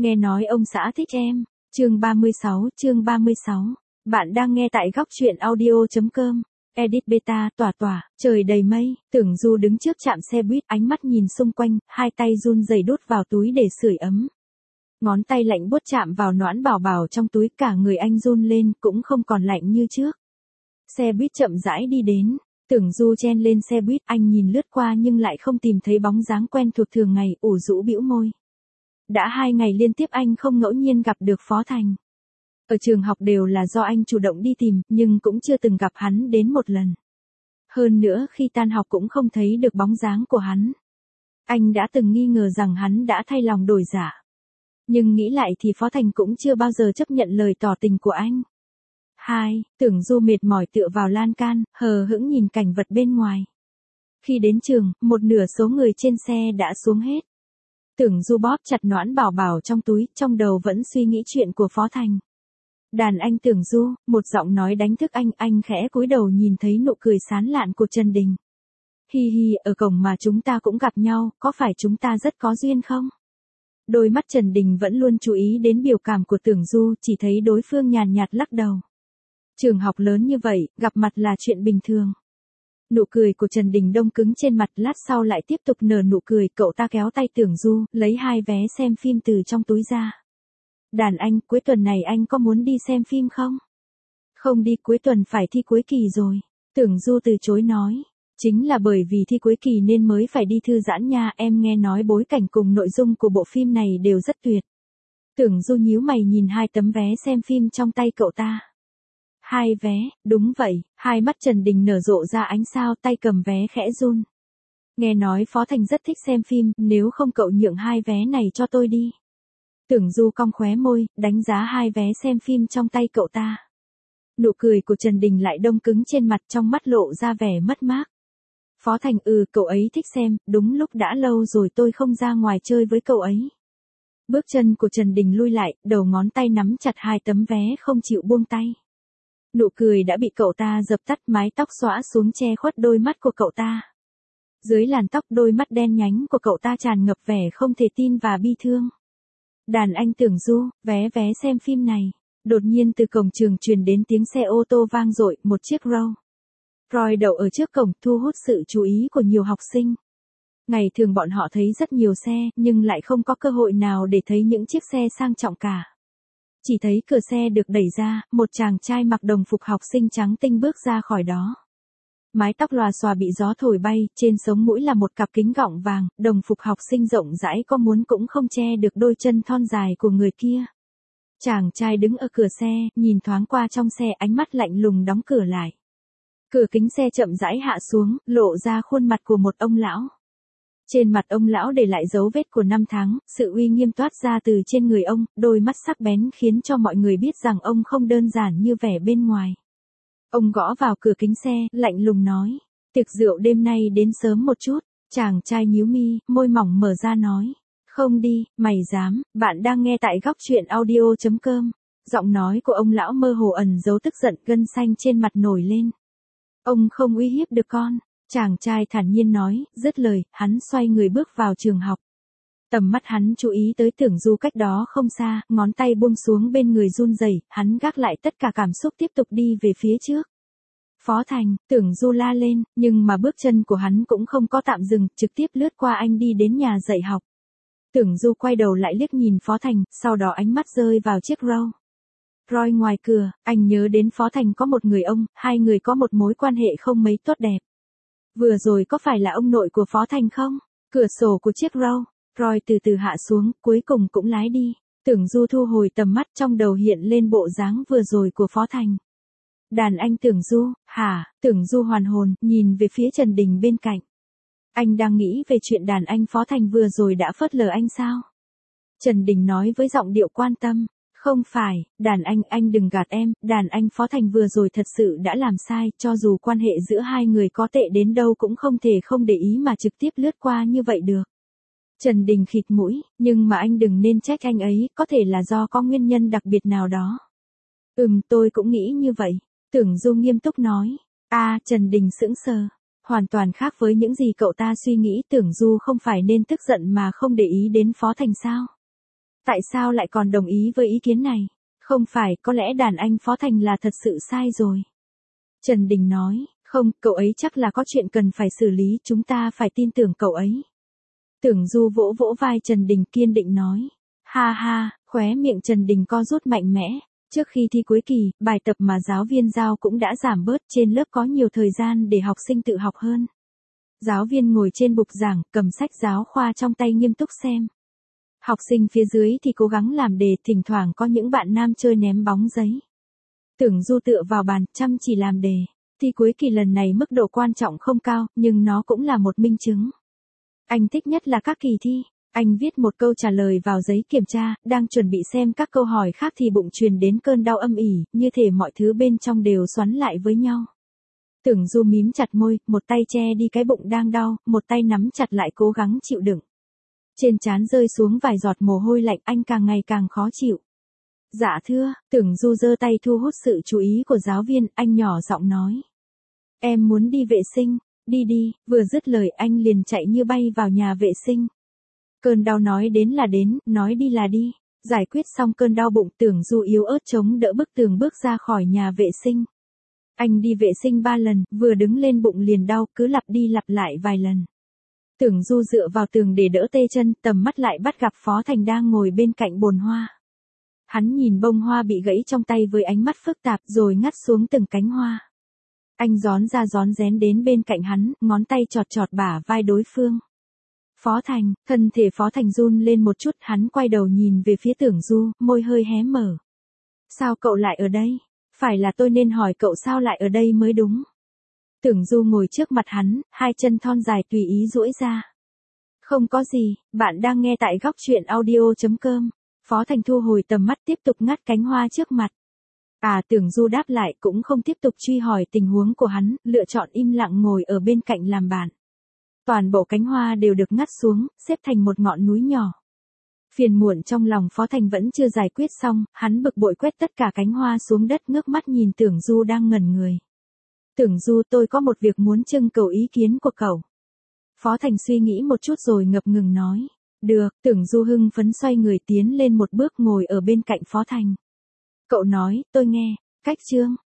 Nghe nói ông xã thích em. Chương 36. Bạn đang nghe tại góc truyện audio.com. Edit beta, tỏa, trời đầy mây, Tưởng Du đứng trước trạm xe buýt, ánh mắt nhìn xung quanh, hai tay run rẩy đút vào túi để sưởi ấm. Ngón tay lạnh buốt chạm vào noãn bảo bảo trong túi, cả người anh run lên, cũng không còn lạnh như trước. Xe buýt chậm rãi đi đến, Tưởng Du chen lên xe buýt, anh nhìn lướt qua nhưng lại không tìm thấy bóng dáng quen thuộc thường ngày, ủ rũ bĩu môi. Đã 2 ngày liên tiếp anh không ngẫu nhiên gặp được Phó Thành. Ở trường học đều là do anh chủ động đi tìm, nhưng cũng chưa từng gặp hắn đến một lần. Hơn nữa khi tan học cũng không thấy được bóng dáng của hắn. Anh đã từng nghi ngờ rằng hắn đã thay lòng đổi dạ. Nhưng nghĩ lại thì Phó Thành cũng chưa bao giờ chấp nhận lời tỏ tình của anh. Tưởng Du mệt mỏi tựa vào lan can, hờ hững nhìn cảnh vật bên ngoài. Khi đến trường, một nửa số người trên xe đã xuống hết. Tưởng Du bóp chặt noãn bảo bảo trong túi, trong đầu vẫn suy nghĩ chuyện của Phó Thành. Đàn anh Tưởng Du, một giọng nói đánh thức anh khẽ cúi đầu nhìn thấy nụ cười sán lạn của Trần Đình. Hi hi, ở cổng mà chúng ta cũng gặp nhau, có phải chúng ta rất có duyên không? Đôi mắt Trần Đình vẫn luôn chú ý đến biểu cảm của Tưởng Du, chỉ thấy đối phương nhàn nhạt lắc đầu. Trường học lớn như vậy, gặp mặt là chuyện bình thường. Nụ cười của Trần Đình đông cứng trên mặt, lát sau lại tiếp tục nở nụ cười, cậu ta kéo tay Tưởng Du, lấy 2 vé xem phim từ trong túi ra. Đàn anh, cuối tuần này anh có muốn đi xem phim không? Không đi, cuối tuần phải thi cuối kỳ rồi. Tưởng Du từ chối nói. Chính là bởi vì thi cuối kỳ nên mới phải đi thư giãn nha, em nghe nói bối cảnh cùng nội dung của bộ phim này đều rất tuyệt. Tưởng Du nhíu mày nhìn 2 tấm vé xem phim trong tay cậu ta. 2 vé, đúng vậy, hai mắt Trần Đình nở rộ ra ánh sao, tay cầm vé khẽ run. Nghe nói Phó Thành rất thích xem phim, nếu không cậu nhượng 2 vé này cho tôi đi. Tưởng Du cong khóe môi, đánh giá 2 vé xem phim trong tay cậu ta. Nụ cười của Trần Đình lại đông cứng trên mặt, trong mắt lộ ra vẻ mất mát. Phó Thành, cậu ấy thích xem, đúng lúc đã lâu rồi tôi không ra ngoài chơi với cậu ấy. Bước chân của Trần Đình lui lại, đầu ngón tay nắm chặt 2 tấm vé không chịu buông tay. Nụ cười đã bị cậu ta dập tắt, mái tóc xõa xuống che khuất đôi mắt của cậu ta. Dưới làn tóc, đôi mắt đen nhánh của cậu ta tràn ngập vẻ không thể tin và bi thương. Đàn anh Tưởng Du, vé xem phim này. Đột nhiên từ cổng trường truyền đến tiếng xe ô tô vang dội, một chiếc Roy đậu ở trước cổng, thu hút sự chú ý của nhiều học sinh. Ngày thường bọn họ thấy rất nhiều xe, nhưng lại không có cơ hội nào để thấy những chiếc xe sang trọng cả. Chỉ thấy cửa xe được đẩy ra, một chàng trai mặc đồng phục học sinh trắng tinh bước ra khỏi đó. Mái tóc lòa xòa bị gió thổi bay, trên sống mũi là một cặp kính gọng vàng, đồng phục học sinh rộng rãi có muốn cũng không che được đôi chân thon dài của người kia. Chàng trai đứng ở cửa xe, nhìn thoáng qua trong xe, ánh mắt lạnh lùng đóng cửa lại. Cửa kính xe chậm rãi hạ xuống, lộ ra khuôn mặt của một ông lão. Trên mặt ông lão để lại dấu vết của 5 tháng, sự uy nghiêm toát ra từ trên người ông, đôi mắt sắc bén khiến cho mọi người biết rằng ông không đơn giản như vẻ bên ngoài. Ông gõ vào cửa kính xe, lạnh lùng nói, tiệc rượu đêm nay đến sớm một chút. Chàng trai nhíu mi, môi mỏng mở ra nói, không đi, mày dám. Bạn đang nghe tại góc truyện audio.com. Giọng nói của ông lão mơ hồ ẩn giấu tức giận, gân xanh trên mặt nổi lên. Ông không uy hiếp được con. Chàng trai thản nhiên nói, dứt lời, hắn xoay người bước vào trường học. Tầm mắt hắn chú ý tới Tưởng Du cách đó không xa, ngón tay buông xuống bên người run rẩy, hắn gác lại tất cả cảm xúc tiếp tục đi về phía trước. Phó Thành, Tưởng Du la lên, nhưng mà bước chân của hắn cũng không có tạm dừng, trực tiếp lướt qua anh đi đến nhà dạy học. Tưởng Du quay đầu lại liếc nhìn Phó Thành, sau đó ánh mắt rơi vào chiếc Roy ngoài cửa, anh nhớ đến Phó Thành có một người ông, hai người có một mối quan hệ không mấy tốt đẹp. Vừa rồi có phải là ông nội của Phó Thành không? Cửa sổ của chiếc Roy từ từ hạ xuống, cuối cùng cũng lái đi. Tưởng Du thu hồi tầm mắt, trong đầu hiện lên bộ dáng vừa rồi của Phó Thành. Đàn anh Tưởng Du, hả? Tưởng Du hoàn hồn, nhìn về phía Trần Đình bên cạnh. Anh đang nghĩ về chuyện đàn anh Phó Thành vừa rồi đã phớt lờ anh sao? Trần Đình nói với giọng điệu quan tâm. Không phải, đàn anh đừng gạt em, đàn anh Phó Thành vừa rồi thật sự đã làm sai, cho dù quan hệ giữa hai người có tệ đến đâu cũng không thể không để ý mà trực tiếp lướt qua như vậy được. Trần Đình khịt mũi, nhưng mà anh đừng nên trách anh ấy, có thể là do có nguyên nhân đặc biệt nào đó. Tôi cũng nghĩ như vậy. Tưởng Du nghiêm túc nói. Trần Đình sững sờ. Hoàn toàn khác với những gì cậu ta suy nghĩ, Tưởng Du không phải nên tức giận mà không để ý đến Phó Thành sao? Tại sao lại còn đồng ý với ý kiến này? Không phải, có lẽ đàn anh Phó Thành là thật sự sai rồi. Trần Đình nói, không, cậu ấy chắc là có chuyện cần phải xử lý, chúng ta phải tin tưởng cậu ấy. Tưởng Du vỗ vỗ vai Trần Đình kiên định nói. Ha ha, khóe miệng Trần Đình co rút mạnh mẽ. Trước khi thi cuối kỳ, bài tập mà giáo viên giao cũng đã giảm bớt, trên lớp có nhiều thời gian để học sinh tự học hơn. Giáo viên ngồi trên bục giảng, cầm sách giáo khoa trong tay nghiêm túc xem. Học sinh phía dưới thì cố gắng làm đề, thỉnh thoảng có những bạn nam chơi ném bóng giấy. Tưởng Du tựa vào bàn, chăm chỉ làm đề. Thi cuối kỳ lần này mức độ quan trọng không cao, nhưng nó cũng là một minh chứng. Anh thích nhất là các kỳ thi. Anh viết một câu trả lời vào giấy kiểm tra, đang chuẩn bị xem các câu hỏi khác thì bụng truyền đến cơn đau âm ỉ, như thể mọi thứ bên trong đều xoắn lại với nhau. Tưởng Du mím chặt môi, một tay che đi cái bụng đang đau, một tay nắm chặt lại cố gắng chịu đựng. Trên trán rơi xuống vài giọt mồ hôi lạnh, anh càng ngày càng khó chịu. Dạ thưa, Tưởng Du giơ tay thu hút sự chú ý của giáo viên, anh nhỏ giọng nói. Em muốn đi vệ sinh, đi đi, vừa dứt lời anh liền chạy như bay vào nhà vệ sinh. Cơn đau nói đến là đến, nói đi là đi. Giải quyết xong cơn đau bụng, Tưởng Du yếu ớt chống đỡ bức tường bước ra khỏi nhà vệ sinh. Anh đi vệ sinh 3 lần, vừa đứng lên bụng liền đau, cứ lặp đi lặp lại vài lần. Tưởng Du dựa vào tường để đỡ tê chân, tầm mắt lại bắt gặp Phó Thành đang ngồi bên cạnh bồn hoa. Hắn nhìn bông hoa bị gãy trong tay với ánh mắt phức tạp rồi ngắt xuống từng cánh hoa. Anh rón ra rón rén đến bên cạnh hắn, ngón tay chọt chọt bả vai đối phương. Phó Thành, thân thể Phó Thành run lên một chút, hắn quay đầu nhìn về phía Tưởng Du, môi hơi hé mở. Sao cậu lại ở đây? Phải là tôi nên hỏi cậu sao lại ở đây mới đúng. Tưởng Du ngồi trước mặt hắn, hai chân thon dài tùy ý duỗi ra. Không có gì, bạn đang nghe tại góc truyện audio.com. Phó Thành thu hồi tầm mắt tiếp tục ngắt cánh hoa trước mặt. Tưởng Du đáp lại cũng không tiếp tục truy hỏi tình huống của hắn, lựa chọn im lặng ngồi ở bên cạnh làm bạn. Toàn bộ cánh hoa đều được ngắt xuống, xếp thành một ngọn núi nhỏ. Phiền muộn trong lòng Phó Thành vẫn chưa giải quyết xong, hắn bực bội quét tất cả cánh hoa xuống đất, ngước mắt nhìn Tưởng Du đang ngẩn người. Tưởng Du, tôi có một việc muốn trưng cầu ý kiến của cậu. Phó Thành suy nghĩ một chút rồi ngập ngừng nói. Được, Tưởng Du hưng phấn xoay người tiến lên một bước ngồi ở bên cạnh Phó Thành. Cậu nói, tôi nghe. Cách chương,